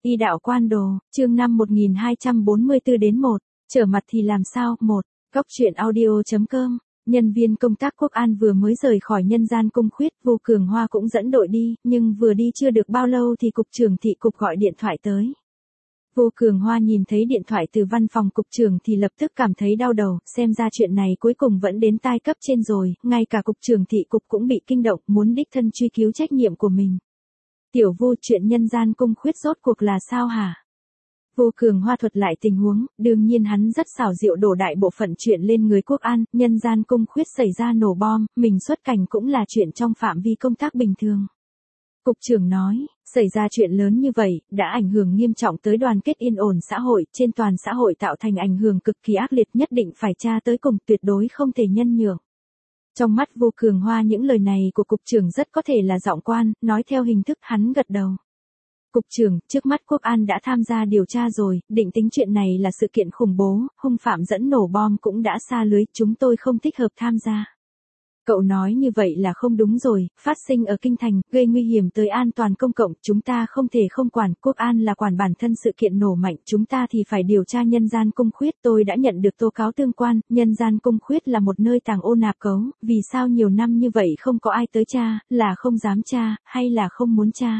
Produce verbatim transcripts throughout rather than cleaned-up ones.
Y đạo quan đồ, chương năm một nghìn hai trăm bốn mươi tư đến một, trở mặt thì làm sao, một, Cóc truyện audio.com, nhân viên công tác Quốc An vừa mới rời khỏi nhân gian cung khuyết, Vô Cường Hoa cũng dẫn đội đi, nhưng vừa đi chưa được bao lâu thì cục trưởng thị cục gọi điện thoại tới. Vô Cường Hoa nhìn thấy điện thoại từ văn phòng cục trưởng thì lập tức cảm thấy đau đầu, xem ra chuyện này cuối cùng vẫn đến tai cấp trên rồi, ngay cả cục trưởng thị cục cũng bị kinh động, muốn đích thân truy cứu trách nhiệm của mình. Tiểu Vô, chuyện nhân gian cung khuyết rốt cuộc là sao hả? Vô Cường Hoa thuật lại tình huống, đương nhiên hắn rất xảo diệu đổ đại bộ phận chuyện lên người Quốc An, nhân gian cung khuyết xảy ra nổ bom, mình xuất cảnh cũng là chuyện trong phạm vi công tác bình thường. Cục trưởng nói, xảy ra chuyện lớn như vậy, đã ảnh hưởng nghiêm trọng tới đoàn kết yên ổn xã hội, trên toàn xã hội tạo thành ảnh hưởng cực kỳ ác liệt, nhất định phải tra tới cùng, tuyệt đối không thể nhân nhượng. Trong mắt Vô Cường Hoa những lời này của cục trưởng rất có thể là giọng quan, nói theo hình thức, hắn gật đầu. Cục trưởng, trước mắt Quốc An đã tham gia điều tra rồi, định tính chuyện này là sự kiện khủng bố, hung phạm dẫn nổ bom cũng đã sa lưới, chúng tôi không thích hợp tham gia. Cậu nói như vậy là không đúng rồi, phát sinh ở kinh thành, gây nguy hiểm tới an toàn công cộng, chúng ta không thể không quản, Quốc An là quản bản thân sự kiện nổ mạnh, chúng ta thì phải điều tra nhân gian cung khuyết, tôi đã nhận được tố cáo tương quan, nhân gian cung khuyết là một nơi tàng ô nạp cấu, vì sao nhiều năm như vậy không có ai tới tra, là không dám tra, hay là không muốn tra.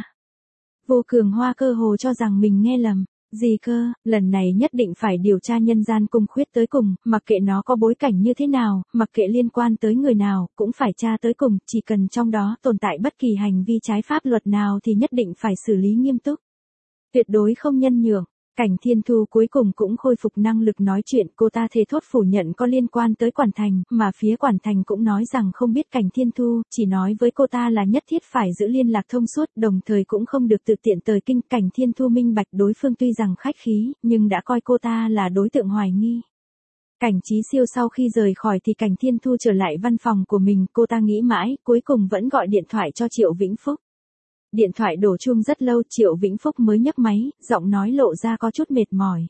Vô Cường Hoa cơ hồ cho rằng mình nghe lầm. Gì cơ, lần này nhất định phải điều tra nhân gian cung khuyết tới cùng, mặc kệ nó có bối cảnh như thế nào, mặc kệ liên quan tới người nào, cũng phải tra tới cùng, chỉ cần trong đó tồn tại bất kỳ hành vi trái pháp luật nào thì nhất định phải xử lý nghiêm túc. Tuyệt đối không nhân nhượng. Cảnh Thiên Thu cuối cùng cũng khôi phục năng lực nói chuyện, cô ta thề thốt phủ nhận có liên quan tới Quản Thành, mà phía Quản Thành cũng nói rằng không biết Cảnh Thiên Thu, chỉ nói với cô ta là nhất thiết phải giữ liên lạc thông suốt, đồng thời cũng không được tự tiện tời kinh. Cảnh Thiên Thu minh bạch đối phương tuy rằng khách khí, nhưng đã coi cô ta là đối tượng hoài nghi. Cảnh Chí Siêu sau khi rời khỏi thì Cảnh Thiên Thu trở lại văn phòng của mình, cô ta nghĩ mãi, cuối cùng vẫn gọi điện thoại cho Triệu Vĩnh Phúc. Điện thoại đổ chuông rất lâu, Triệu Vĩnh Phúc mới nhấc máy, giọng nói lộ ra có chút mệt mỏi.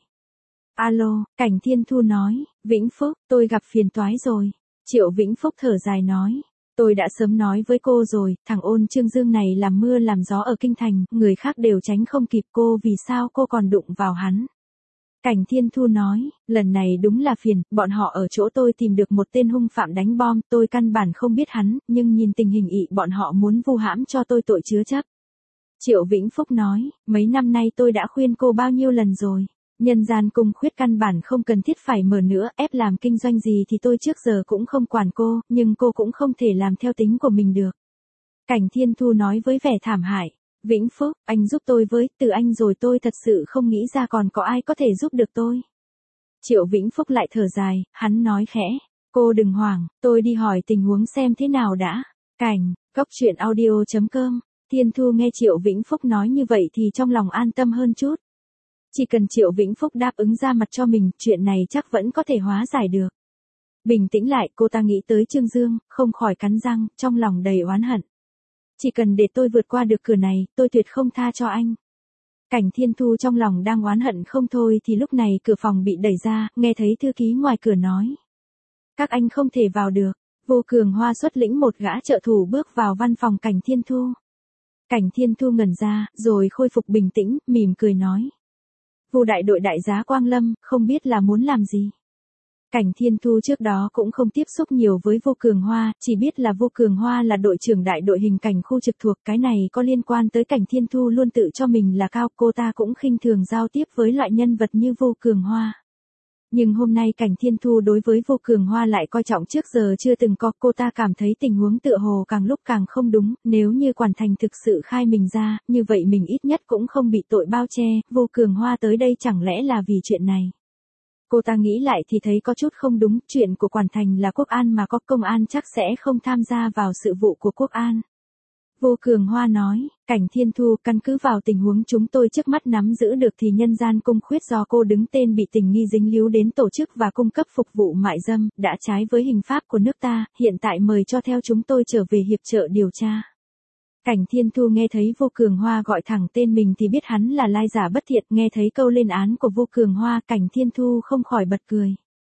Alo, Cảnh Thiên Thu nói, Vĩnh Phúc, tôi gặp phiền toái rồi. Triệu Vĩnh Phúc thở dài nói, tôi đã sớm nói với cô rồi, thằng ôn Trương Dương này làm mưa làm gió ở kinh thành, người khác đều tránh không kịp cô, vì sao cô còn đụng vào hắn. Cảnh Thiên Thu nói, lần này đúng là phiền, bọn họ ở chỗ tôi tìm được một tên hung phạm đánh bom, tôi căn bản không biết hắn, nhưng nhìn tình hình ị bọn họ muốn vu hãm cho tôi tội chứa chấp. Triệu Vĩnh Phúc nói, mấy năm nay tôi đã khuyên cô bao nhiêu lần rồi, nhân gian cung khuyết căn bản không cần thiết phải mở nữa, ép làm kinh doanh gì thì tôi trước giờ cũng không quản cô, nhưng cô cũng không thể làm theo tính của mình được. Cảnh Thiên Thu nói với vẻ thảm hại. Vĩnh Phúc, anh giúp tôi với, từ anh rồi tôi thật sự không nghĩ ra còn có ai có thể giúp được tôi. Triệu Vĩnh Phúc lại thở dài, hắn nói khẽ, cô đừng hoảng, tôi đi hỏi tình huống xem thế nào đã. Cảnh, Cóc truyện audio.com, Thiên Thu nghe Triệu Vĩnh Phúc nói như vậy thì trong lòng an tâm hơn chút. Chỉ cần Triệu Vĩnh Phúc đáp ứng ra mặt cho mình, chuyện này chắc vẫn có thể hóa giải được. Bình tĩnh lại, cô ta nghĩ tới Trương Dương, không khỏi cắn răng, trong lòng đầy oán hận. Chỉ cần để tôi vượt qua được cửa này, tôi tuyệt không tha cho anh. Cảnh Thiên Thu trong lòng đang oán hận không thôi thì lúc này cửa phòng bị đẩy ra, nghe thấy thư ký ngoài cửa nói. Các anh không thể vào được. Vô Cường Hoa xuất lĩnh một gã trợ thủ bước vào văn phòng Cảnh Thiên Thu. Cảnh Thiên Thu ngẩn ra, rồi khôi phục bình tĩnh, mỉm cười nói. Vô đại đội đại giá Quang Lâm, không biết là muốn làm gì. Cảnh Thiên Thu trước đó cũng không tiếp xúc nhiều với Vô Cường Hoa, chỉ biết là Vô Cường Hoa là đội trưởng đại đội hình cảnh khu trực thuộc, cái này có liên quan tới Cảnh Thiên Thu luôn tự cho mình là cao, cô ta cũng khinh thường giao tiếp với loại nhân vật như Vô Cường Hoa. Nhưng hôm nay Cảnh Thiên Thu đối với Vô Cường Hoa lại coi trọng trước giờ chưa từng có, cô ta cảm thấy tình huống tựa hồ càng lúc càng không đúng, nếu như Quản Thành thực sự khai mình ra, như vậy mình ít nhất cũng không bị tội bao che, Vô Cường Hoa tới đây chẳng lẽ là vì chuyện này. Cô ta nghĩ lại thì thấy có chút không đúng, chuyện của Quản Thành là Quốc An mà có công an chắc sẽ không tham gia vào sự vụ của Quốc An. Vô Cường Hoa nói, Cảnh Thiên Thu, căn cứ vào tình huống chúng tôi trước mắt nắm giữ được thì nhân gian cung khuyết do cô đứng tên bị tình nghi dính líu đến tổ chức và cung cấp phục vụ mại dâm, đã trái với hình pháp của nước ta, hiện tại mời cho theo chúng tôi trở về hiệp trợ điều tra. Cảnh Thiên Thu nghe thấy Vô Cường Hoa gọi thẳng tên mình thì biết hắn là lai giả bất thiện, nghe thấy câu lên án của Vô Cường Hoa, Cảnh Thiên Thu không khỏi bật cười.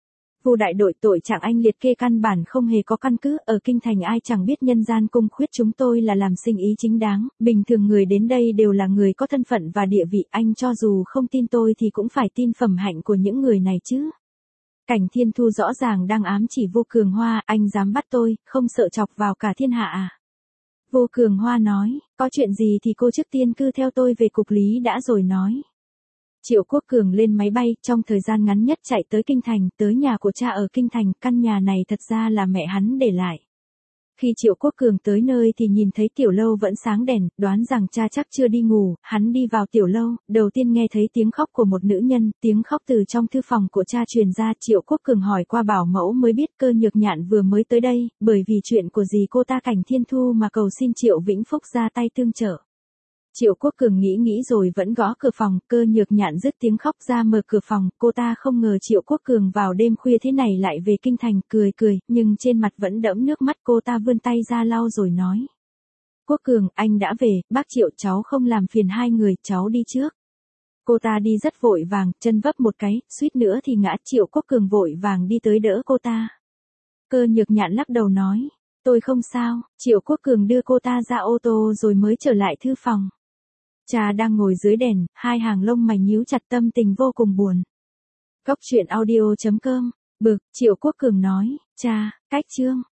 Vu đại đội tội trạng anh liệt kê căn bản không hề có căn cứ, ở kinh thành ai chẳng biết nhân gian cung khuyết chúng tôi là làm sinh ý chính đáng, bình thường người đến đây đều là người có thân phận và địa vị, anh cho dù không tin tôi thì cũng phải tin phẩm hạnh của những người này chứ. Cảnh Thiên Thu rõ ràng đang ám chỉ Vu Cường Hoa, anh dám bắt tôi, không sợ chọc vào cả thiên hạ à? Vu Cường Hoa nói, có chuyện gì thì cô trước tiên cứ theo tôi về cục lý đã rồi nói. Triệu Quốc Cường lên máy bay, trong thời gian ngắn nhất chạy tới Kinh Thành, tới nhà của cha ở Kinh Thành, căn nhà này thật ra là mẹ hắn để lại. Khi Triệu Quốc Cường tới nơi thì nhìn thấy tiểu lâu vẫn sáng đèn, đoán rằng cha chắc chưa đi ngủ, hắn đi vào tiểu lâu, đầu tiên nghe thấy tiếng khóc của một nữ nhân, tiếng khóc từ trong thư phòng của cha truyền ra. Triệu Quốc Cường hỏi qua bảo mẫu mới biết Cơ Nhược Nhạn vừa mới tới đây, bởi vì chuyện của dì cô ta Cảnh Thiên Thu mà cầu xin Triệu Vĩnh Phúc ra tay tương trợ. Triệu Quốc Cường nghĩ nghĩ rồi vẫn gõ cửa phòng, Cơ Nhược Nhạn dứt tiếng khóc ra mở cửa phòng, cô ta không ngờ Triệu Quốc Cường vào đêm khuya thế này lại về kinh thành, cười cười, nhưng trên mặt vẫn đẫm nước mắt, cô ta vươn tay ra lau rồi nói. Quốc Cường, anh đã về, bác Triệu, cháu không làm phiền hai người, cháu đi trước. Cô ta đi rất vội vàng, chân vấp một cái, suýt nữa thì ngã. Triệu Quốc Cường vội vàng đi tới đỡ cô ta. Cơ Nhược Nhạn lắc đầu nói, tôi không sao. Triệu Quốc Cường đưa cô ta ra ô tô rồi mới trở lại thư phòng. Cha đang ngồi dưới đèn, hai hàng lông mày nhíu chặt, tâm tình vô cùng buồn. Góc truyện audio chấm com, bực, Triệu Quốc Cường nói, cha, cách chương.